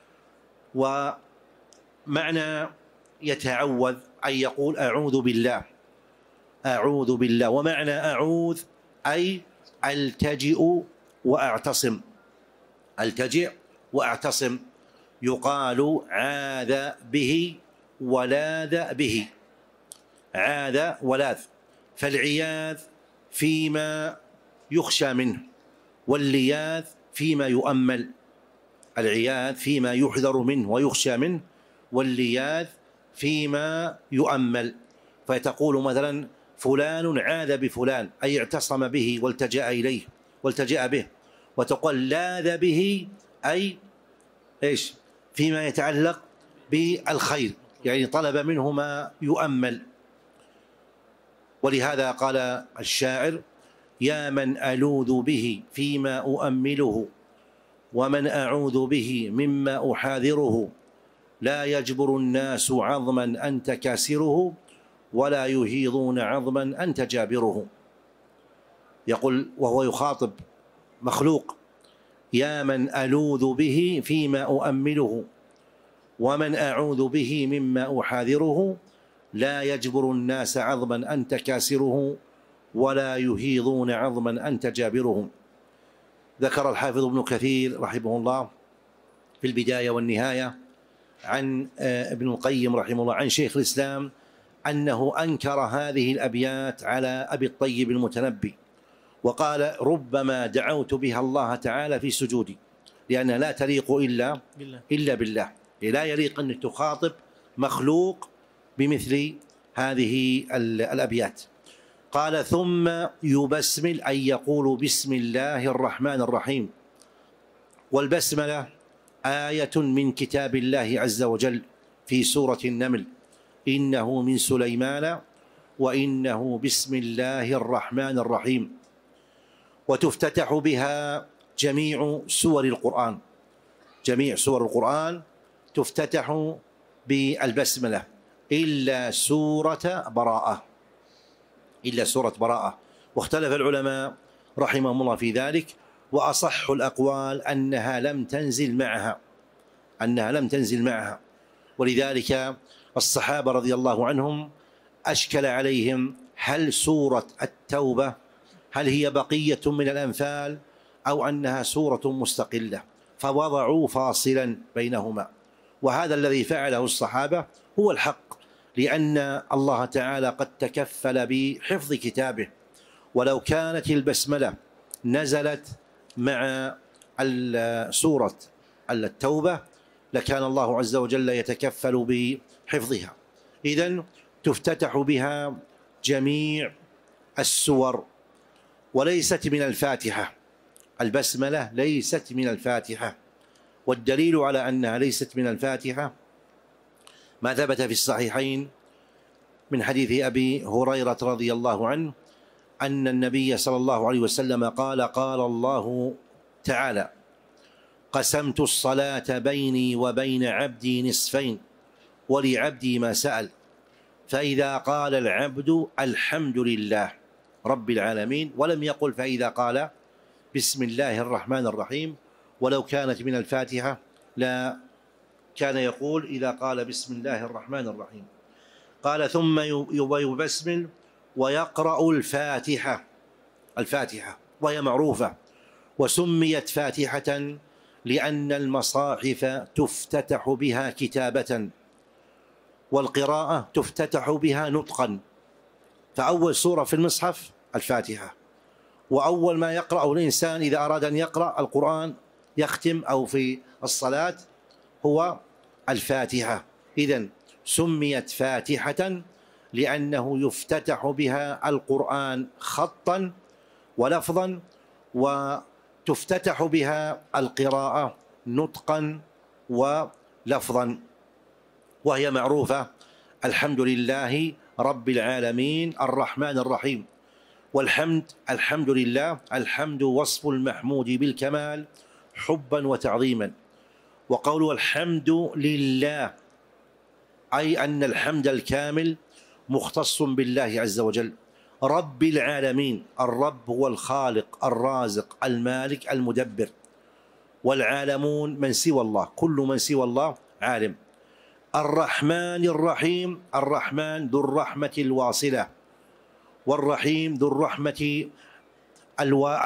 ومعنى يتعوذ أي يقول أعوذ بالله أعوذ بالله، ومعنى أعوذ أي ألتجئ وأعتصم، ألتجئ وأعتصم، يقال عاذ به ولاذ به، عاذ ولاذ، فالعياذ فيما يخشى منه، واللياذ فيما يؤمل، العياذ فيما يحذر منه ويخشى منه، واللياذ فيما يؤمل. فتقول مثلا فلان عاذ بفلان أي اعتصم به والتجأ إليه والتجأ به، وتقول لاذ به أي إيش فيما يتعلق بالخير، يعني طلب منه ما يؤمل. ولهذا قال الشاعر يا من ألوذ به فيما أؤمله، ومن أعوذ به مما أحاذره، لا يجبر الناس عظما أنت كاسره، ولا يهيضون عظما أنت جابره. يقول وهو يخاطب مخلوق يا من ألوذ به فيما أؤمله، ومن أعوذ به مما أحاذره، لا يجبر الناس عظما أنت كاسره، ولا يهيضون عظما أنت جابره. ذكر الحافظ ابن كثير رحمه الله في البداية والنهاية عن ابن القيم رحمه الله عن شيخ الإسلام أنه أنكر هذه الأبيات على أبي الطيب المتنبي، وقال ربما دعوت بها الله تعالى في سجودي، لأنها لا تليق إلا بالله. إلا بالله، لا يليق أن تخاطب مخلوق بمثل هذه الأبيات. قال ثم يبسمل أي يقول بسم الله الرحمن الرحيم. والبسملة آية من كتاب الله عز وجل في سورة النمل، إنه من سليمان وإنه بسم الله الرحمن الرحيم. وتفتتح بها جميع سور القرآن، جميع سور القرآن تفتتح بالبسملة إلا سورة براءة، إلا سورة براءة. واختلف العلماء رحمهم الله في ذلك، وأصح الأقوال أنها لم تنزل معها، أنها لم تنزل معها. ولذلك الصحابة رضي الله عنهم أشكل عليهم هل سورة التوبة هل هي بقية من الأنفال أو أنها سورة مستقلة، فوضعوا فاصلا بينهما. وهذا الذي فعله الصحابة هو الحق، لأن الله تعالى قد تكفل بحفظ كتابه. ولو كانت البسملة نزلت مع سورة التوبة لكان الله عز وجل يتكفل بحفظها. إذن تفتتح بها جميع السور، وليست من الفاتحة، البسملة ليست من الفاتحة، والدليل على أنها ليست من الفاتحة ما ثبت في الصحيحين من حديث أبي هريرة رضي الله عنه أن النبي صلى الله عليه وسلم قال: قال الله تعالى: قسمت الصلاة بيني وبين عبدي نصفين ولعبدي ما سأل، فإذا قال العبد الحمد لله رب العالمين ولم يقل فإذا قال بسم الله الرحمن الرحيم، ولو كانت من الفاتحة لا كان يقول إذا قال بسم الله الرحمن الرحيم. قال: ثم يبسمل ويقرأ الفاتحة الفاتحة وهي معروفة، وسميت فاتحة لأن المصاحف تفتتح بها كتابة، والقراءة تفتتح بها نطقا، فأول سورة في المصحف الفاتحة، وأول ما يقرأه الإنسان إذا أراد أن يقرأ القرآن يختم أو في الصلاة هو الفاتحة. إذن سميت فاتحة لأنه يفتتح بها القرآن خطا ولفظا، وتفتتح بها القراءة نطقا ولفظا، وهي معروفة: الحمد لله رب العالمين الرحمن الرحيم. والحمد الحمد لله، الحمد وصف المحمود بالكمال حبا وتعظيما، وقول الحمد لله أي أن الحمد الكامل مختص بالله عز وجل رب العالمين. الرب هو الخالق الرازق المالك المدبر، والعالمون من سوى الله، كل من سوى الله عالم. الرحمن الرحيم، الرحمن ذو الرحمة الواصلة، والرحيم ذو الرحمة الوا...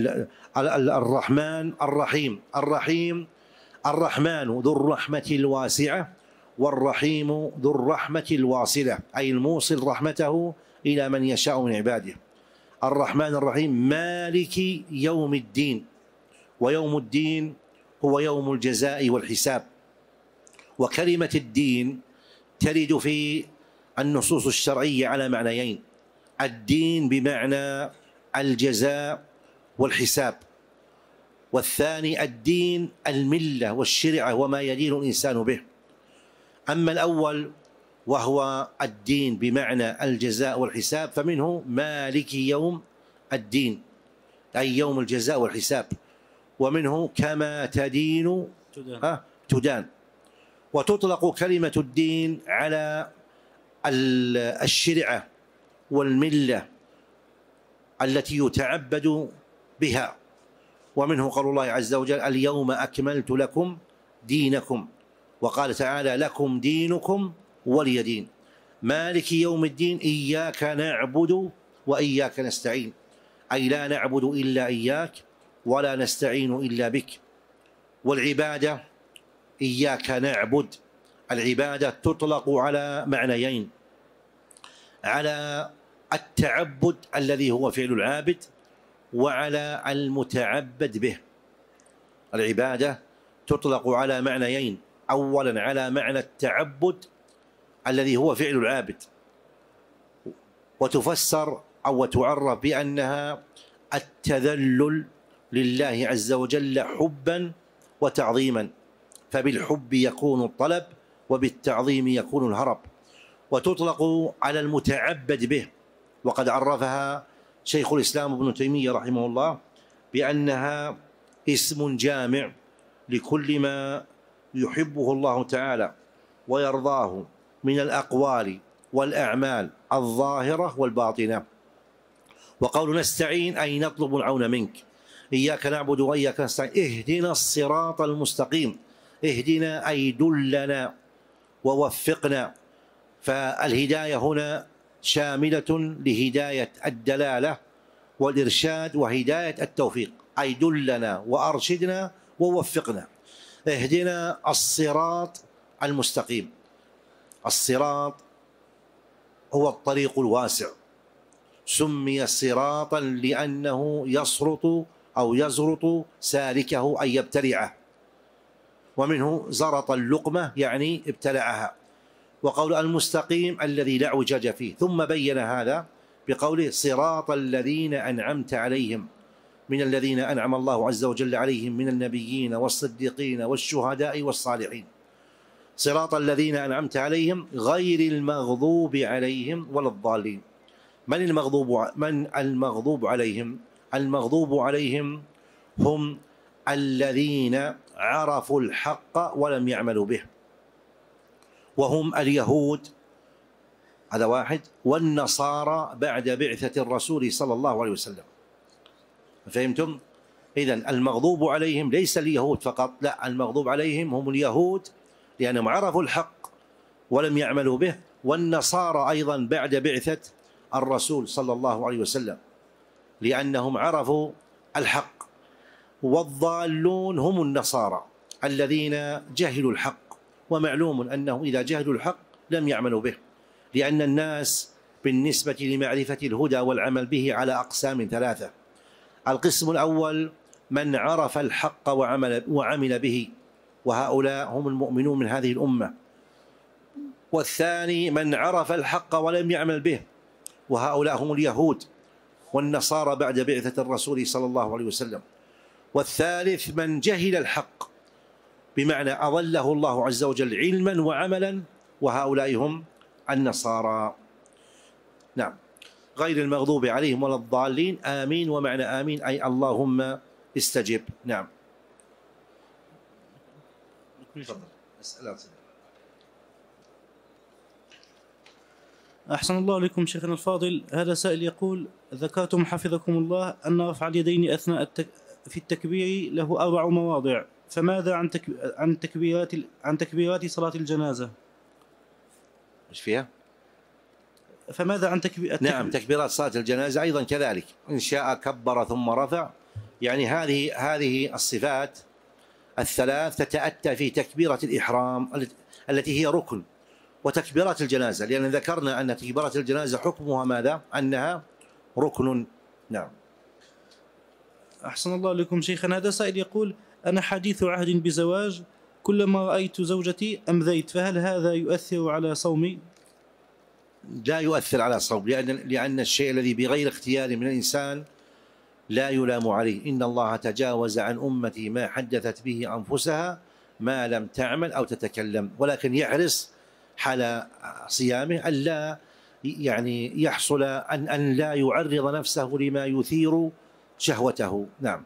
الرحمن الرحيم الرحيم الرحمن ذو الرحمة الواسعة، والرحيم ذو الرحمة الواصلة أي الموصل رحمته إلى من يشاء من عباده. الرحمن الرحيم مالك يوم الدين، ويوم الدين هو يوم الجزاء والحساب. وكلمة الدين ترد في النصوص الشرعية على معنيين: الدين بمعنى الجزاء والحساب، والثاني الدين الملة والشريعة وما يدين الإنسان به. أما الأول وهو الدين بمعنى الجزاء والحساب فمنه مالك يوم الدين أي يوم الجزاء والحساب، ومنه كما تدين تدان, تدان. وتطلق كلمة الدين على الشريعة والملة التي يتعبد بها، ومنه قول الله عز وجل: اليوم أكملت لكم دينكم، وقال تعالى: لكم دينكم ولي دين. مالك يوم الدين إياك نعبد وإياك نستعين، أي لا نعبد إلا إياك ولا نستعين إلا بك. والعبادة إياك نعبد، العبادة تطلق على معنيين: على التعبد الذي هو فعل العابد، وعلى المتعبد به. العبادة تطلق على معنيين: أولا على معنى التعبد الذي هو فعل العابد، وتفسر أو تعرف بأنها التذلل لله عز وجل حبا وتعظيما، فبالحب يكون الطلب وبالتعظيم يكون الهرب. وتطلق على المتعبد به، وقد عرفها شيخ الإسلام ابن تيمية رحمه الله بأنها اسم جامع لكل ما يحبه الله تعالى ويرضاه من الأقوال والأعمال الظاهرة والباطنة. وقول نستعين أي نطلب العون منك، إياك نعبد وإياك نستعين، اهدنا الصراط المستقيم، اهدنا أي دلنا ووفقنا. فالهداية هنا شاملة لهداية الدلالة والإرشاد وهداية التوفيق، أي دلنا وأرشدنا ووفقنا. اهدنا الصراط المستقيم، الصراط هو الطريق الواسع، سمي صراطا لأنه يصرط أو يزرط سالكه أي يبتلعه، ومنه زرط اللقمة يعني ابتلعها. وقول المستقيم الذي لا اعوجاج فيه، ثم بين هذا بقوله صراط الذين أنعمت عليهم، من الذين أنعم الله عز وجل عليهم من النبيين والصديقين والشهداء والصالحين صراط الذين أنعمت عليهم غير المغضوب عليهم ولا الضالين. من المغضوب من المغضوب عليهم؟ المغضوب عليهم هم الذين عرفوا الحق ولم يعملوا به، وهم اليهود، هذا واحد، والنصارى بعد بعثة الرسول صلى الله عليه وسلم. فهمتم؟ إذن المغضوب عليهم ليس اليهود فقط، لا، المغضوب عليهم هم اليهود لأنهم عرفوا الحق ولم يعملوا به، والنصارى أيضا بعد بعثة الرسول صلى الله عليه وسلم لأنهم عرفوا الحق، والضالون هم النصارى الذين جهلوا الحق، ومعلوم أنهم إذا جهلوا الحق لم يعملوا به، لأن الناس بالنسبة لمعرفة الهدى والعمل به على أقسام ثلاثة. القسم الأول من عرف الحق وعمل, وعمل به، وهؤلاء هم المؤمنون من هذه الأمة. والثاني من عرف الحق ولم يعمل به، وهؤلاء هم اليهود والنصارى بعد بعثة الرسول صلى الله عليه وسلم. والثالث من جهل الحق بمعنى أضله الله عز وجل علما وعملا، وهؤلاء هم النصارى. نعم، غير المغضوب عليهم ولا الضالين. آمين، ومعنى آمين أي اللهم استجب. نعم. أحسن الله عليكم شيخنا الفاضل. هذا سائل يقول: ذكرتم حفظكم الله أن رفع اليدين أثناء التك... في التكبير له أربع مواضع، فماذا عن تك... عن تكبيرات عن تكبيرات صلاة الجنازة؟ إيش فيها؟ فماذا عن تكبير التكبير؟ نعم، تكبيرات صلاة الجنازة أيضا كذلك، إن شاء كبر ثم رفع. يعني هذه هذه الصفات الثلاث تتأتى في تكبيرة الإحرام التي هي ركن، وتكبيرات الجنازة، لأن ذكرنا أن تكبيرات الجنازة حكمها ماذا؟ أنها ركن. نعم. أحسن الله لكم شيخنا. هذا سائل يقول: أنا حديث عهد بزواج، كلما رأيت زوجتي أمذيت، فهل هذا يؤثر على صومي؟ لا يؤثر على صوم، لأن لأن الشيء الذي بغير اختيار من الإنسان لا يلام عليه. إن الله تجاوز عن أمتي ما حدثت به أنفسها ما لم تعمل أو تتكلم، ولكن يحرص حال صيامه ألا يعني يحصل أن أن لا يعرض نفسه لما يثير شهوته. نعم.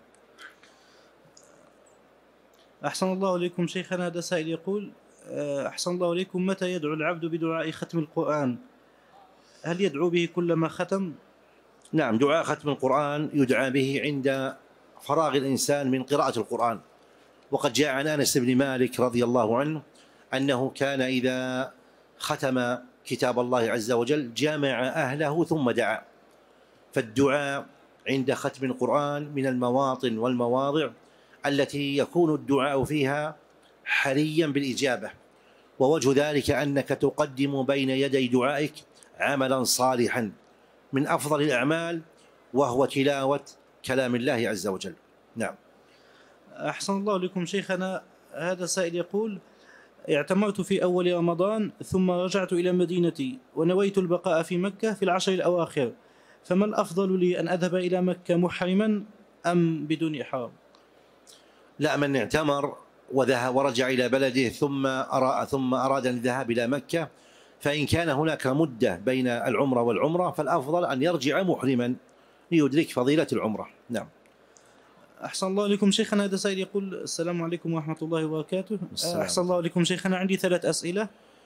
أحسن الله إليكم شيخنا. هذا سائل يقول: أحسن الله إليكم، متى يدعو العبد بدعاء ختم القرآن؟ هل يدعو به كلما ختم؟ نعم، دعاء ختم القرآن يدعى به عند فراغ الإنسان من قراءة القرآن. وقد جاء عن أنس بن مالك رضي الله عنه أنه كان إذا ختم كتاب الله عز وجل جامع أهله ثم دعا. فالدعاء عند ختم القرآن من المواطن والمواضع التي يكون الدعاء فيها حريا بالإجابة، ووجه ذلك أنك تقدم بين يدي دعائك عملا صالحا من أفضل الأعمال، وهو تلاوة كلام الله عز وجل. نعم. أحسن الله لكم شيخنا. هذا سائل يقول: اعتمرت في أول رمضان ثم رجعت إلى مدينتي ونويت البقاء في مكة في العشر الأواخر، فما الأفضل لي، أن أذهب إلى مكة محرما أم بدون إحرام؟ لا، من اعتمر وذهب ورجع إلى بلده ثم أراد ثم أراد الذهاب إلى مكة، فإن كان هناك مدة بين العمرة والعمرة فالأفضل أن يرجع محرما ليدرك فضيلة العمرة. نعم. أحسن الله لكم شيخنا. هذا سائل يقول: السلام عليكم ورحمة الله وبركاته. أحسن الله لكم شيخنا، عندي ثلاث أسئلة.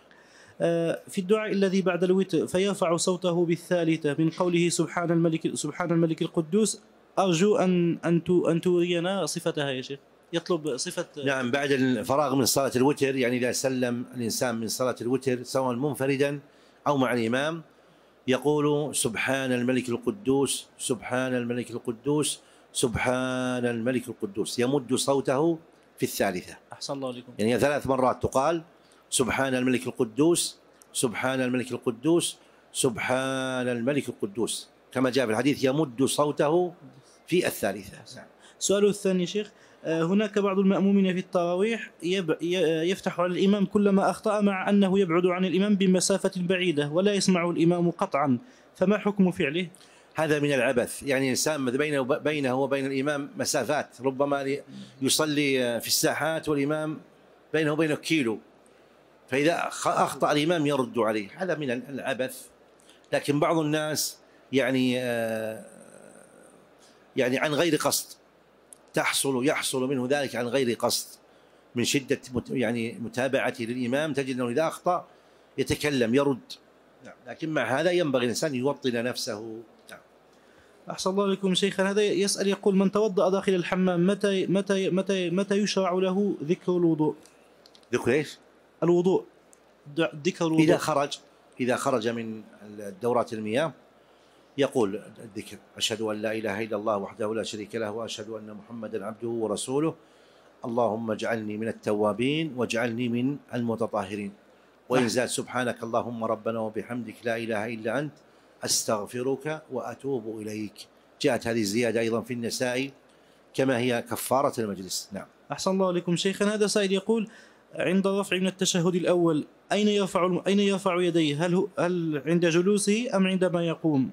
في الدعاء الذي بعد الوتر فيرفع صوته بالثالثة من قوله سبحان الملك سبحان الملك القدوس، أرجو أن أن أن تورينا صفتها يا شيخ. يطلب صفة. نعم، بعد الفراغ من صلاة الوتر، يعني إذا سلم الإنسان من صلاة الوتر سواء منفردا أو مع الإمام، يقول سبحان الملك القدوس سبحان الملك القدوس سبحان الملك القدوس، يمد صوته في الثالثة. أحسن الله عليكم. يعني ثلاث مرات تقال سبحان الملك القدوس سبحان الملك القدوس سبحان الملك القدوس، كما جاء في الحديث يمد صوته في الثالثة. سؤاله الثاني شيخ: هناك بعض المأمومين في التراويح يفتح على الإمام كلما أخطأ، مع أنه يبعد عن الإمام بمسافة بعيدة ولا يسمع الإمام قطعا، فما حكم فعله؟ هذا من العبث. يعني الإنسان بينه بينه وبين الإمام مسافات، ربما يصلي في الساحات والإمام بينه وبينه كيلو، فإذا أخطأ الإمام يرد عليه، هذا من العبث. لكن بعض الناس يعني يعني عن غير قصد تحصل يحصل منه ذلك عن غير قصد، من شدة يعني متابعته للإمام تجد أنه إذا أخطأ يتكلم يرد. لكن مع هذا ينبغي الإنسان يوطن نفسه. أحسن الله عليكم شيخنا. هذا يسأل يقول: من توضأ داخل الحمام متى متى متى متى يشرع له ذكر الوضوء؟ ذكر ايش؟ الوضوء، ذكر الوضوء. إذا خرج إذا خرج من دورات المياه يقول الذكر: أشهد أن لا إله إلا الله وحده لا شريك له وأشهد أن محمدا عبده ورسوله، اللهم اجعلني من التوابين واجعلني من المتطهرين. وإن زاد: سبحانك اللهم ربنا وبحمدك لا إله إلا أنت أستغفرك وأتوب إليك. جاءت هذه الزيادة أيضا في النسائي كما هي كفارة المجلس. نعم. أحسن الله عليكم شيخنا. هذا سائل يقول: عند الرفع من التشهد الأول أين يرفع أين يرفع يديه؟ هل هو هل عند جلوسه أم عندما يقوم؟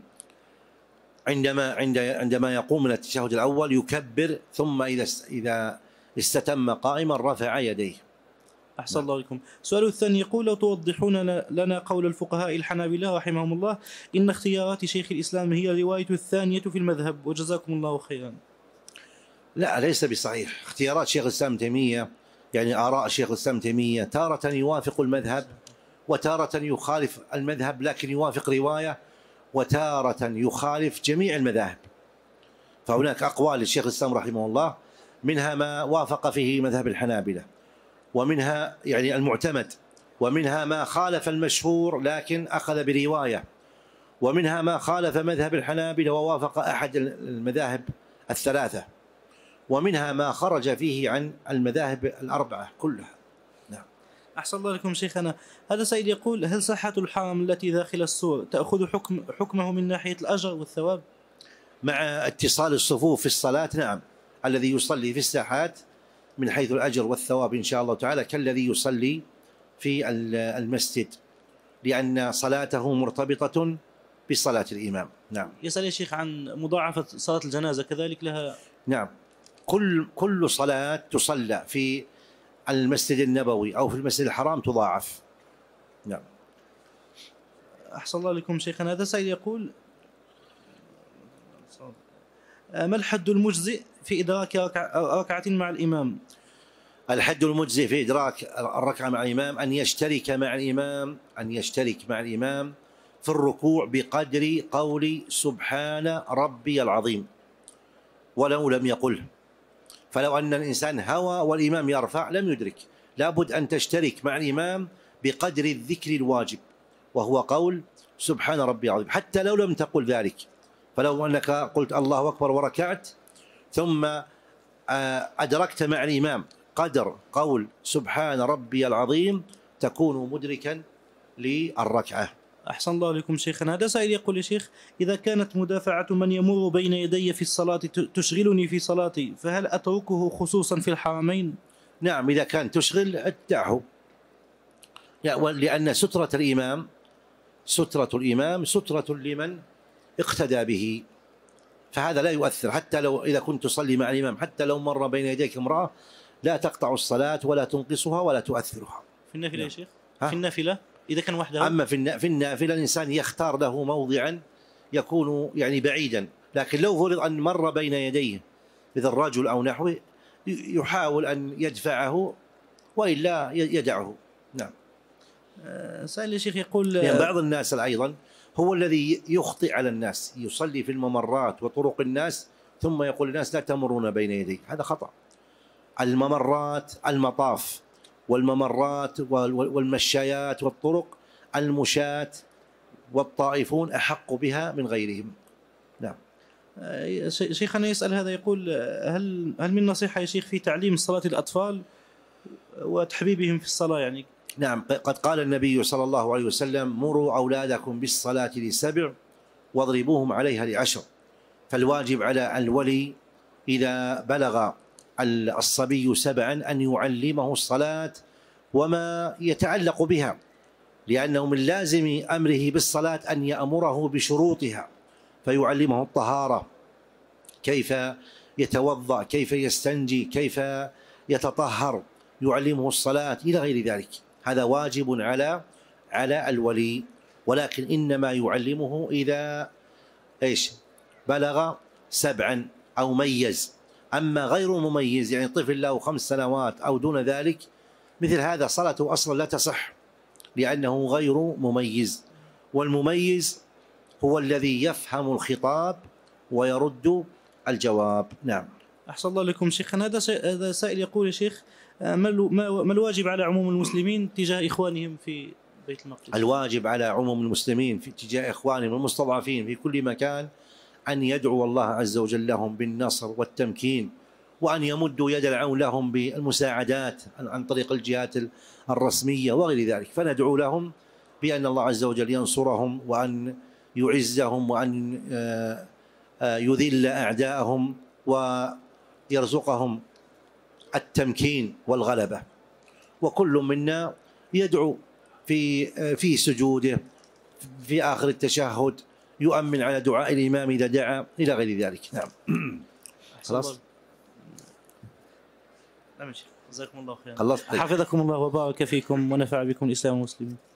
عندما عند عندما يقوم من التشهد الأول يكبر، ثم إذا إذا استتم قائما رفع يديه. أحسن الله عليكم. السؤال الثاني يقول: لو توضحون لنا قول الفقهاء الحنابلة رحمهم الله إن اختيارات شيخ الإسلام هي الرواية الثانية في المذهب، وجزاكم الله خيرا. لا، ليس بصحيح. اختيارات شيخ الإسلام تيمية، يعني آراء شيخ الإسلام تيمية، تارة يوافق المذهب وتارة يخالف المذهب لكن يوافق رواية، وتارة يخالف جميع المذاهب. فهناك أقوال للشيخ الإسلام رحمه الله منها ما وافق فيه مذهب الحنابلة، ومنها يعني المعتمد، ومنها ما خالف المشهور لكن أخذ برواية، ومنها ما خالف مذهب الحنابلة ووافق أحد المذاهب الثلاثة، ومنها ما خرج فيه عن المذاهب الأربعة كلها. نعم. أحسن الله لكم شيخنا. هذا سيد يقول: هل صحة الحرم التي داخل السور تأخذ حكم حكمه من ناحية الأجر والثواب؟ مع اتصال الصفوف في الصلاة نعم. الذي يصلي في الساحات من حيث الأجر والثواب إن شاء الله تعالى كالذي يصلي في المسجد، لأن صلاته مرتبطة بصلاة الإمام. نعم. يسأل يا شيخ عن مضاعفة صلاة الجنازة، كذلك لها؟ نعم. كل كل صلاة تصلى في المسجد النبوي أو في المسجد الحرام تضاعف. نعم. أحسن الله لكم شيخنا. هذا سائل يقول: ما الحد المجزئ في إدراك ركعة مع الإمام؟ الحد المجزئ في إدراك الركعة مع الإمام أن يشترك مع الإمام أن يشترك مع الإمام في الركوع بقدر قول سبحان ربي العظيم ولو لم يقله. فلو أن الإنسان هوى والإمام يرفع لم يدرك، لابد أن تشترك مع الإمام بقدر الذكر الواجب وهو قول سبحان ربي العظيم، حتى لو لم تقل ذلك. فلو أنك قلت الله أكبر وركعت ثم أدركت مع الإمام قدر قول سبحان ربي العظيم تكون مدركا للركعة. أحسن الله لكم شيخنا. هذا سائل يقول: يا شيخ، إذا كانت مدافعة من يمر بين يدي في الصلاة تشغلني في صلاتي فهل أتركه خصوصا في الحرمين؟ نعم، إذا كان تشغل ادعه، لأن سترة الإمام سترة الإمام سترة لمن اقتدى به، فهذا لا يؤثر. حتى لو إذا كنت تصلي مع الإمام حتى لو مر بين يديك امرأة لا تقطع الصلاة ولا تنقصها ولا تؤثرها. في النافلة يا شيخ؟ في النافلة إذا كان وحده. أما في النافلة الإنسان يختار له موضعا يكون يعني بعيدا، لكن لو فرض أن مر بين يديه إذا الرجل أو نحوه يحاول أن يدفعه وإلا يدعه. نعم. سأل يا شيخ يقول: يعني بعض الناس أيضا هو الذي يخطئ على الناس، يصلي في الممرات وطرق الناس ثم يقول الناس لا تمرون بين يدي، هذا خطأ. الممرات المطاف والممرات والمشايات والطرق المشاة والطائفون أحق بها من غيرهم. نعم. شيخنا يسأل هذا يقول: هل هل من نصيحة يا شيخ في تعليم صلاة الأطفال وتحبيبهم في الصلاة يعني؟ نعم، قد قال النبي صلى الله عليه وسلم: مروا أولادكم بالصلاة لسبع واضربوهم عليها لعشر. فالواجب على الولي إذا بلغ الصبي سبعا أن يعلمه الصلاة وما يتعلق بها، لأنه من لازم أمره بالصلاة أن يأمره بشروطها، فيعلمه الطهارة، كيف يتوضأ، كيف يستنجي، كيف يتطهر، يعلمه الصلاة إلى غير ذلك. هذا واجب على على الولي، ولكن إنما يعلمه إذا إيش بلغ سبعا أو ميز. أما غير مميز يعني طفل له خمس سنوات أو دون ذلك، مثل هذا صلاته أصلا لا تصح لأنه غير مميز، والمميز هو الذي يفهم الخطاب ويرد الجواب. نعم. أحسن الله لكم شيخنا. هذا هذا سائل يقول يا شيخ، ما ما الواجب على عموم المسلمين تجاه إخوانهم في بيت المقدس؟ الواجب على عموم المسلمين في تجاه إخوانهم المستضعفين في كل مكان أن يدعو الله عز وجل لهم بالنصر والتمكين، وأن يمدوا يد العون لهم بالمساعدات عن طريق الجهات الرسمية وغير ذلك. فندعو لهم بأن الله عز وجل ينصرهم وأن يعزهم وأن يذل أعداءهم ويرزقهم التمكين والغلبة. وكل منا يدعو في في سجوده في آخر التشهد، يؤمن على دعاء الإمام إذا دعا إلى غير ذلك. نعم. خلاص. نعم شيخ، جزاكم الله خيرا. خلصت. حفظكم الله وبارك فيكم ونفع بكم الإسلام والمسلمين.